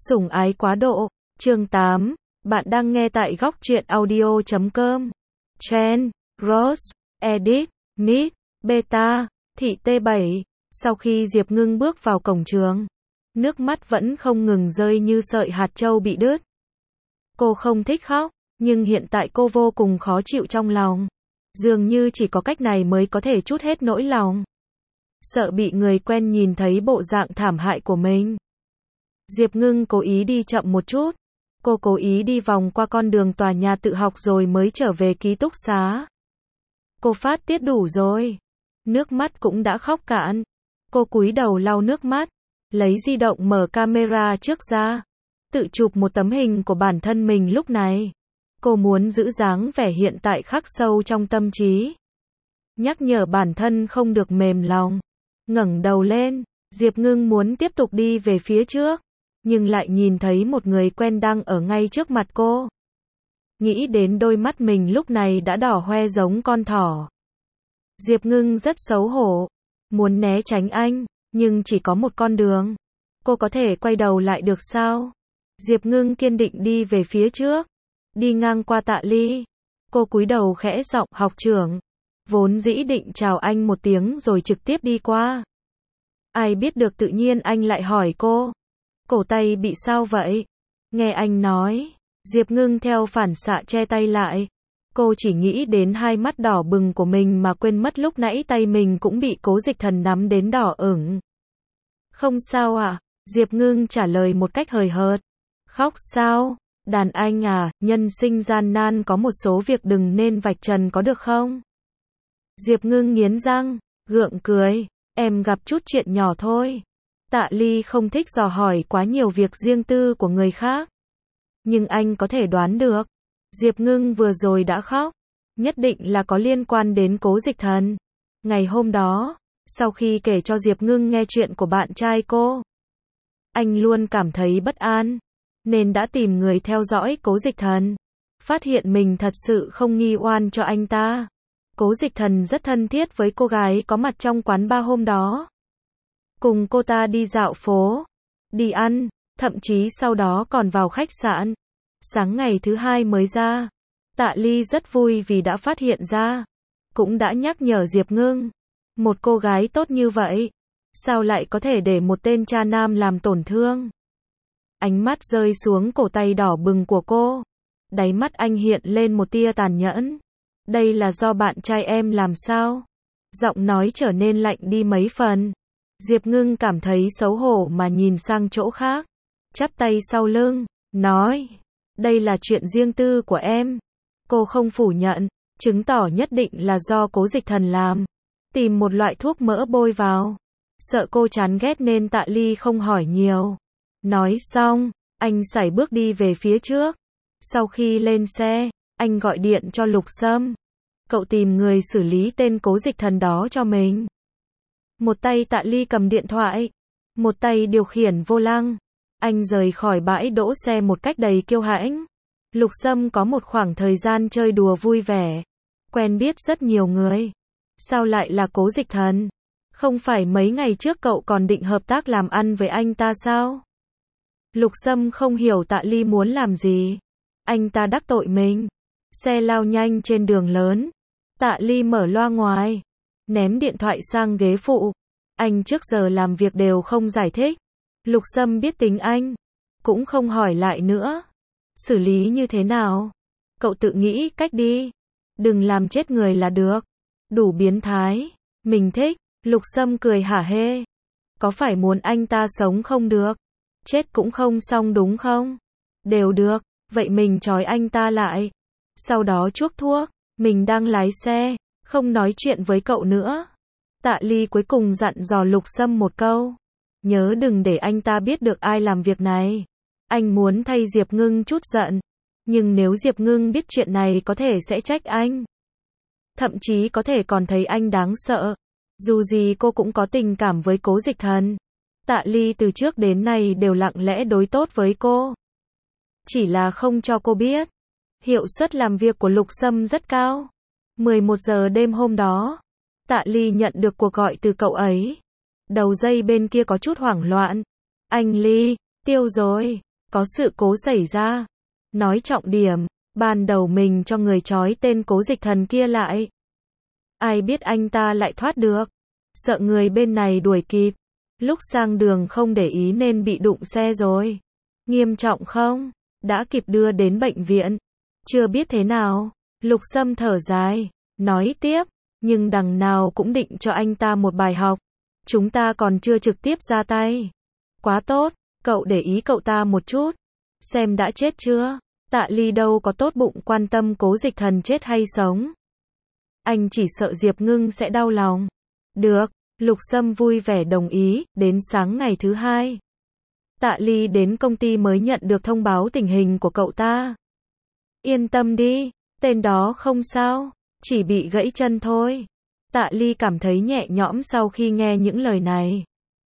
Sủng ái quá độ, chương 8, bạn đang nghe tại góc truyện audio.com. Trend, Rose, Edit, Mid, Beta, Thị T7. Sau khi Diệp Ngưng bước vào cổng trường, nước mắt vẫn không ngừng rơi như sợi hạt châu bị đứt. Cô không thích khóc, nhưng hiện tại cô vô cùng khó chịu trong lòng. Dường như chỉ có cách này mới có thể trút hết nỗi lòng. Sợ bị người quen nhìn thấy bộ dạng thảm hại của mình, Diệp Ngưng cố ý đi chậm một chút. Cô cố ý đi vòng qua con đường tòa nhà tự học rồi mới trở về ký túc xá. Cô phát tiết đủ rồi. Nước mắt cũng đã khóc cạn. Cô cúi đầu lau nước mắt, lấy di động mở camera trước ra, tự chụp một tấm hình của bản thân mình lúc này. Cô muốn giữ dáng vẻ hiện tại khắc sâu trong tâm trí. Nhắc nhở bản thân không được mềm lòng. Ngẩng đầu lên, Diệp Ngưng muốn tiếp tục đi về phía trước, nhưng lại nhìn thấy một người quen đang ở ngay trước mặt cô. Nghĩ đến đôi mắt mình lúc này đã đỏ hoe giống con thỏ. Diệp Ngưng rất xấu hổ, muốn né tránh anh, nhưng chỉ có một con đường. Cô có thể quay đầu lại được sao? Diệp Ngưng kiên định đi về phía trước, đi ngang qua Tạ Ly. Cô cúi đầu khẽ giọng, học trưởng. Vốn dĩ định chào anh một tiếng rồi trực tiếp đi qua. Ai biết được tự nhiên anh lại hỏi cô. Cổ tay bị sao vậy? Nghe anh nói, Diệp Ngưng theo phản xạ che tay lại. Cô chỉ nghĩ đến hai mắt đỏ bừng của mình mà quên mất lúc nãy tay mình cũng bị Cố Dịch Thần nắm đến đỏ ửng. Không sao à? Diệp Ngưng trả lời một cách hời hợt. Khóc sao? Đàn anh à, nhân sinh gian nan có một số việc đừng nên vạch trần có được không? Diệp Ngưng nghiến răng, gượng cười. Em gặp chút chuyện nhỏ thôi. Tạ Ly không thích dò hỏi quá nhiều việc riêng tư của người khác. Nhưng anh có thể đoán được. Diệp Ngưng vừa rồi đã khóc. Nhất định là có liên quan đến Cố Dịch Thần. Ngày hôm đó, sau khi kể cho Diệp Ngưng nghe chuyện của bạn trai cô, anh luôn cảm thấy bất an, nên đã tìm người theo dõi Cố Dịch Thần. Phát hiện mình thật sự không nghi oan cho anh ta. Cố Dịch Thần rất thân thiết với cô gái có mặt trong quán bar hôm đó. Cùng cô ta đi dạo phố, đi ăn, thậm chí sau đó còn vào khách sạn. Sáng ngày thứ hai mới ra, Tạ Ly rất vui vì đã phát hiện ra, cũng đã nhắc nhở Diệp Ngưng. Một cô gái tốt như vậy, sao lại có thể để một tên cha nam làm tổn thương? Ánh mắt rơi xuống cổ tay đỏ bừng của cô. Đáy mắt anh hiện lên một tia tàn nhẫn. Đây là do bạn trai em làm sao? Giọng nói trở nên lạnh đi mấy phần. Diệp Ngưng cảm thấy xấu hổ mà nhìn sang chỗ khác. Chắp tay sau lưng, nói. Đây là chuyện riêng tư của em. Cô không phủ nhận, chứng tỏ nhất định là do Cố Dịch Thần làm. Tìm một loại thuốc mỡ bôi vào. Sợ cô chán ghét nên Tạ Ly không hỏi nhiều. Nói xong, anh sải bước đi về phía trước. Sau khi lên xe, anh gọi điện cho Lục Sâm. Cậu tìm người xử lý tên Cố Dịch Thần đó cho mình. Một tay Tạ Ly cầm điện thoại, một tay điều khiển vô lăng. Anh rời khỏi bãi đỗ xe một cách đầy kiêu hãnh. Lục Sâm có một khoảng thời gian chơi đùa vui vẻ, quen biết rất nhiều người. Sao lại là Cố Dịch Thần? Không phải mấy ngày trước cậu còn định hợp tác làm ăn với anh ta sao? Lục Sâm không hiểu Tạ Ly muốn làm gì. Anh ta đắc tội mình. Xe lao nhanh trên đường lớn. Tạ Ly mở loa ngoài, ném điện thoại sang ghế phụ. Anh trước giờ làm việc đều không giải thích. Lục Sâm biết tính anh, cũng không hỏi lại nữa. Xử lý như thế nào? Cậu tự nghĩ cách đi. Đừng làm chết người là được. Đủ biến thái. Mình thích. Lục Sâm cười hả hê. Có phải muốn anh ta sống không được? Chết cũng không xong đúng không? Đều được. Vậy mình trói anh ta lại. Sau đó chuốc thuốc. Mình đang lái xe, không nói chuyện với cậu nữa. Tạ Ly cuối cùng dặn dò Lục Sâm một câu. Nhớ đừng để anh ta biết được ai làm việc này. Anh muốn thay Diệp Ngưng chút giận. Nhưng nếu Diệp Ngưng biết chuyện này có thể sẽ trách anh. Thậm chí có thể còn thấy anh đáng sợ. Dù gì cô cũng có tình cảm với Cố Dịch Thần. Tạ Ly từ trước đến nay đều lặng lẽ đối tốt với cô. Chỉ là không cho cô biết. Hiệu suất làm việc của Lục Sâm rất cao. 11 giờ đêm hôm đó, Tạ Ly nhận được cuộc gọi từ cậu ấy. Đầu dây bên kia có chút hoảng loạn. Anh Ly, tiêu rồi. có sự cố xảy ra. Nói trọng điểm, ban đầu mình cho người trói tên Cố Dịch Thần kia lại. Ai biết anh ta lại thoát được. Sợ người bên này đuổi kịp. Lúc sang đường không để ý nên bị đụng xe rồi. Nghiêm trọng không? Đã kịp đưa đến bệnh viện. Chưa biết thế nào. Lục Sâm thở dài, nói tiếp, nhưng đằng nào cũng định cho anh ta một bài học. Chúng ta còn chưa trực tiếp ra tay. Quá tốt, cậu để ý cậu ta một chút. Xem đã chết chưa? Tạ Ly đâu có tốt bụng quan tâm Cố Dịch Thần chết hay sống. Anh chỉ sợ Diệp Ngưng sẽ đau lòng. Được, Lục Sâm vui vẻ đồng ý. Đến sáng ngày thứ hai, Tạ Ly đến công ty mới nhận được thông báo tình hình của cậu ta. Yên tâm đi, tên đó không sao, chỉ bị gãy chân thôi. Tạ Ly cảm thấy nhẹ nhõm sau khi nghe những lời này.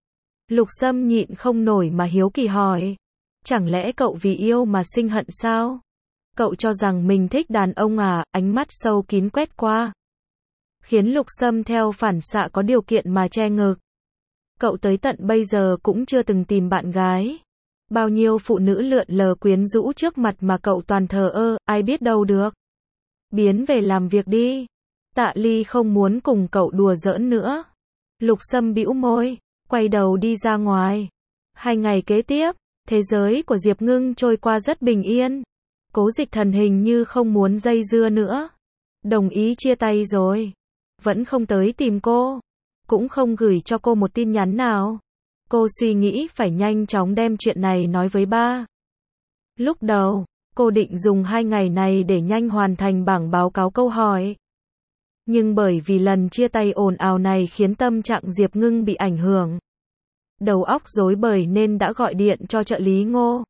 Lục Sâm nhịn không nổi mà hiếu kỳ hỏi. Chẳng lẽ cậu vì yêu mà sinh hận sao? Cậu cho rằng mình thích đàn ông à? Ánh mắt sâu kín quét qua, khiến Lục Sâm theo phản xạ có điều kiện mà che ngực. Cậu tới tận bây giờ cũng chưa từng tìm bạn gái. Bao nhiêu phụ nữ lượn lờ quyến rũ trước mặt mà cậu toàn thờ ơ, ai biết đâu được. Biến về làm việc đi. Tạ Ly không muốn cùng cậu đùa giỡn nữa. Lục Sâm bĩu môi, quay đầu đi ra ngoài. 2 ngày kế tiếp, thế giới của Diệp Ngưng trôi qua rất bình yên. Cố Dịch Thần hình như không muốn dây dưa nữa. Đồng ý chia tay rồi. Vẫn không tới tìm cô. Cũng không gửi cho cô một tin nhắn nào. Cô suy nghĩ phải nhanh chóng đem chuyện này nói với ba. Lúc đầu, cô định dùng 2 ngày này để nhanh hoàn thành bảng báo cáo câu hỏi. Nhưng bởi vì lần chia tay ồn ào này khiến tâm trạng Diệp Ngưng bị ảnh hưởng. Đầu óc rối bời nên đã gọi điện cho trợ lý Ngô.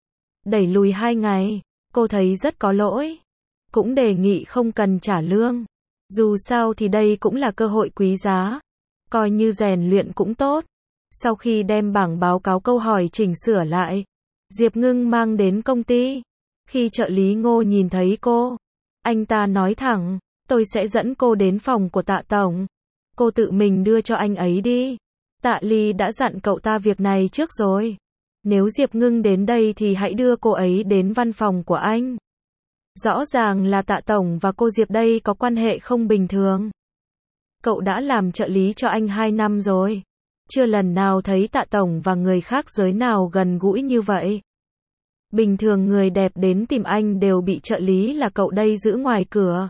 Đẩy lùi 2 ngày, cô thấy rất có lỗi. Cũng đề nghị không cần trả lương. Dù sao thì đây cũng là cơ hội quý giá. Coi như rèn luyện cũng tốt. Sau khi đem bảng báo cáo câu hỏi chỉnh sửa lại, Diệp Ngưng mang đến công ty. Khi trợ lý Ngô nhìn thấy cô, anh ta nói thẳng, tôi sẽ dẫn cô đến phòng của Tạ Tổng. Cô tự mình đưa cho anh ấy đi. Tạ Ly đã dặn cậu ta việc này trước rồi. Nếu Diệp Ngưng đến đây thì hãy đưa cô ấy đến văn phòng của anh. Rõ ràng là Tạ Tổng và cô Diệp đây có quan hệ không bình thường. Cậu đã làm trợ lý cho anh 2 năm rồi. Chưa lần nào thấy Tạ Tổng và người khác giới nào gần gũi như vậy. Bình thường người đẹp đến tìm anh đều bị trợ lý là cậu đây giữ ngoài cửa.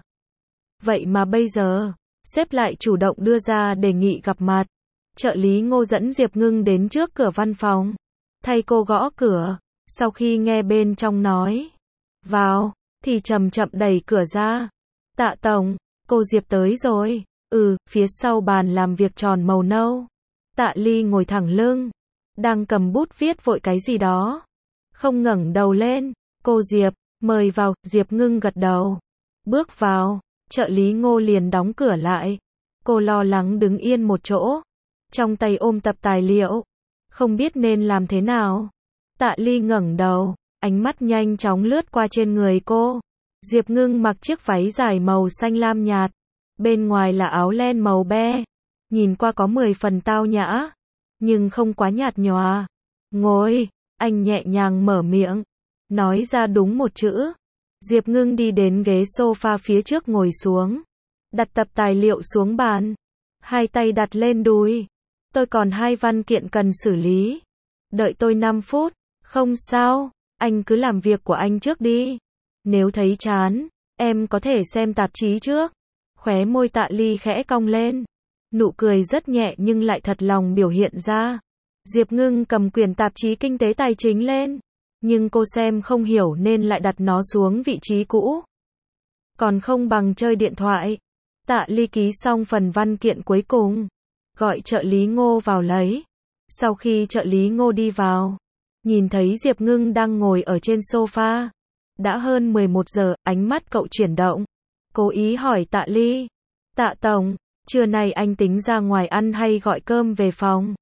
Vậy mà bây giờ, sếp lại chủ động đưa ra đề nghị gặp mặt. Trợ lý Ngô dẫn Diệp Ngưng đến trước cửa văn phòng. Thay cô gõ cửa. Sau khi nghe bên trong nói vào, thì chậm chậm đẩy cửa ra. Tạ Tổng, cô Diệp tới rồi. Phía sau bàn làm việc tròn màu nâu. Tạ Ly ngồi thẳng lưng, đang cầm bút viết vội cái gì đó. Không ngẩng đầu lên. Cô Diệp, mời vào. Diệp Ngưng gật đầu. Bước vào, trợ lý Ngô liền đóng cửa lại. Cô lo lắng đứng yên một chỗ, trong tay ôm tập tài liệu, không biết nên làm thế nào. Tạ Ly ngẩng đầu, ánh mắt nhanh chóng lướt qua trên người cô. Diệp Ngưng mặc chiếc váy dài màu xanh lam nhạt, bên ngoài là áo len màu be, nhìn qua có 10 phần tao nhã, nhưng không quá nhạt nhòa. Ngồi, anh nhẹ nhàng mở miệng, nói ra đúng một chữ. Diệp Ngưng đi đến ghế sofa phía trước ngồi xuống, đặt tập tài liệu xuống bàn, 2 tay đặt lên đùi. Tôi còn 2 văn kiện cần xử lý. Đợi tôi 5 phút. Không sao, anh cứ làm việc của anh trước đi. Nếu thấy chán, em có thể xem tạp chí trước. Khóe môi Tạ Ly khẽ cong lên. Nụ cười rất nhẹ nhưng lại thật lòng biểu hiện ra. Diệp Ngưng cầm quyển tạp chí kinh tế tài chính lên. Nhưng cô xem không hiểu nên lại đặt nó xuống vị trí cũ. Còn không bằng chơi điện thoại. Tạ Ly ký xong phần văn kiện cuối cùng, gọi trợ lý Ngô vào lấy. Sau khi trợ lý Ngô đi vào, nhìn thấy Diệp Ngưng đang ngồi ở trên sofa. Đã hơn 11 giờ, ánh mắt cậu chuyển động. Cố ý hỏi Tạ Ly. Tạ Tổng, trưa nay anh tính ra ngoài ăn hay gọi cơm về phòng?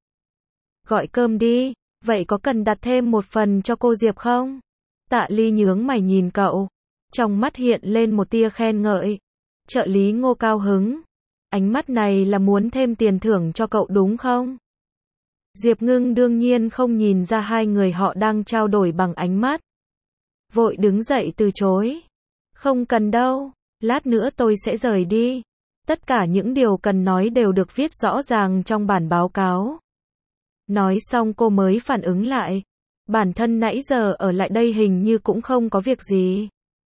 Gọi cơm đi, vậy có cần đặt thêm một phần cho cô Diệp không? Tạ Ly nhướng mày nhìn cậu, trong mắt hiện lên một tia khen ngợi. Trợ lý Ngô cao hứng. Ánh mắt này là muốn thêm tiền thưởng cho cậu đúng không? Diệp Ngưng đương nhiên không nhìn ra hai người họ đang trao đổi bằng ánh mắt. Vội đứng dậy từ chối. Không cần đâu, lát nữa tôi sẽ rời đi. Tất cả những điều cần nói đều được viết rõ ràng trong bản báo cáo. Nói xong cô mới phản ứng lại. Bản thân nãy giờ ở lại đây hình như cũng không có việc gì.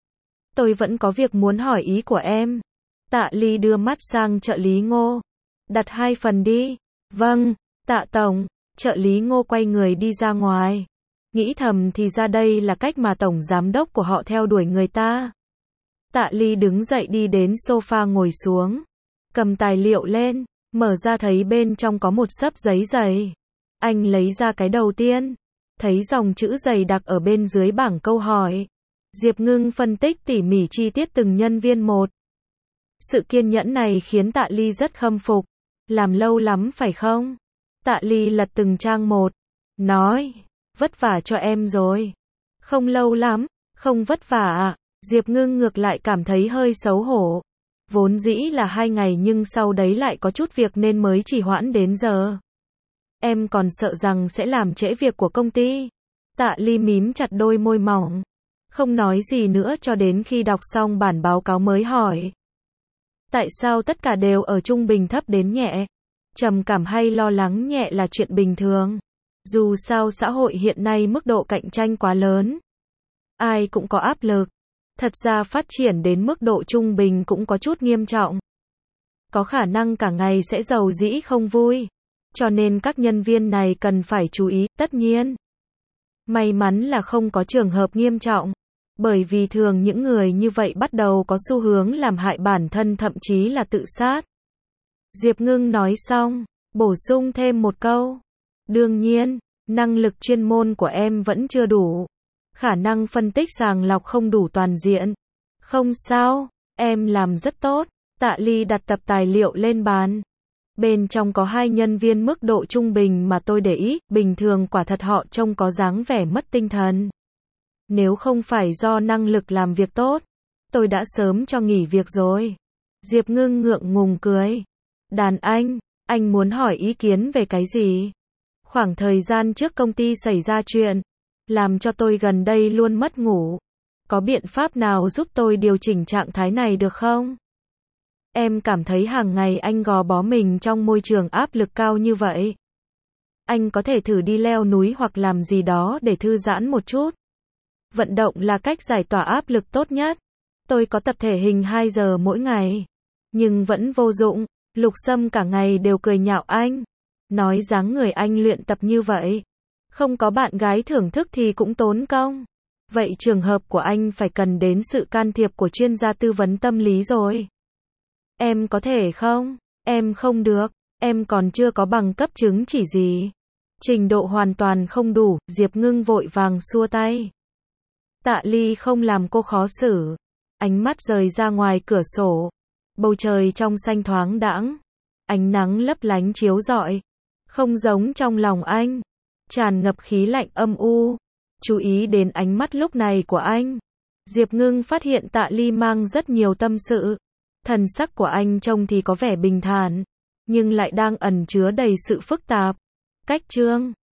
Tôi vẫn có việc muốn hỏi ý của em. Tạ Ly đưa mắt sang trợ lý Ngô. Đặt 2 phần đi. Vâng, Tạ Tổng. Trợ lý Ngô quay người đi ra ngoài. Nghĩ thầm thì ra đây là cách mà tổng giám đốc của họ theo đuổi người ta. Tạ Ly đứng dậy đi đến sofa ngồi xuống. Cầm tài liệu lên, mở ra thấy bên trong có một xấp giấy dày. Anh lấy ra cái đầu tiên. Thấy dòng chữ dày đặc ở bên dưới bảng câu hỏi. Diệp Ngưng phân tích tỉ mỉ chi tiết từng nhân viên một. Sự kiên nhẫn này khiến Tạ Ly rất khâm phục. Làm lâu lắm phải không? Tạ Ly lật từng trang một. Nói, vất vả cho em rồi. Không lâu lắm, không vất vả à? Diệp Ngưng ngược lại cảm thấy hơi xấu hổ. Vốn dĩ là 2 ngày nhưng sau đấy lại có chút việc nên mới trì hoãn đến giờ. Em còn sợ rằng sẽ làm trễ việc của công ty. Tạ Ly mím chặt đôi môi mỏng. Không nói gì nữa cho đến khi đọc xong bản báo cáo mới hỏi. Tại sao tất cả đều ở trung bình thấp đến nhẹ? Trầm cảm hay lo lắng nhẹ là chuyện bình thường. Dù sao xã hội hiện nay mức độ cạnh tranh quá lớn. Ai cũng có áp lực. Thật ra phát triển đến mức độ trung bình cũng có chút nghiêm trọng. Có khả năng cả ngày sẽ rầu rĩ không vui. Cho nên các nhân viên này cần phải chú ý, tất nhiên. May mắn là không có trường hợp nghiêm trọng. Bởi vì thường những người như vậy bắt đầu có xu hướng làm hại bản thân thậm chí là tự sát. Diệp Ngưng nói xong, bổ sung thêm một câu. Đương nhiên, năng lực chuyên môn của em vẫn chưa đủ. Khả năng phân tích sàng lọc không đủ toàn diện. Không sao, em làm rất tốt. Tạ Ly đặt tập tài liệu lên bàn. Bên trong có 2 nhân viên mức độ trung bình mà tôi để ý, bình thường quả thật họ trông có dáng vẻ mất tinh thần. Nếu không phải do năng lực làm việc tốt, tôi đã sớm cho nghỉ việc rồi. Diệp Ngưng ngượng ngùng cười. Đàn anh muốn hỏi ý kiến về cái gì? Khoảng thời gian trước công ty xảy ra chuyện, làm cho tôi gần đây luôn mất ngủ. Có biện pháp nào giúp tôi điều chỉnh trạng thái này được không? Em cảm thấy hàng ngày anh gò bó mình trong môi trường áp lực cao như vậy. Anh có thể thử đi leo núi hoặc làm gì đó để thư giãn một chút. Vận động là cách giải tỏa áp lực tốt nhất. Tôi có tập thể hình 2 giờ mỗi ngày. Nhưng vẫn vô dụng. Lục Sâm cả ngày đều cười nhạo anh. Nói dáng người anh luyện tập như vậy. Không có bạn gái thưởng thức thì cũng tốn công. Vậy trường hợp của anh phải cần đến sự can thiệp của chuyên gia tư vấn tâm lý rồi. Em có thể không? Em không được. Em còn chưa có bằng cấp chứng chỉ gì. Trình độ hoàn toàn không đủ. Diệp Ngưng vội vàng xua tay. Tạ Ly không làm cô khó xử. Ánh mắt rời ra ngoài cửa sổ. Bầu trời trong xanh thoáng đãng. Ánh nắng lấp lánh chiếu rọi. Không giống trong lòng anh. Tràn ngập khí lạnh âm u. Chú ý đến ánh mắt lúc này của anh. Diệp Ngưng phát hiện Tạ Ly mang rất nhiều tâm sự. Thần sắc của anh trông thì có vẻ bình thản. Nhưng lại đang ẩn chứa đầy sự phức tạp. Cách chương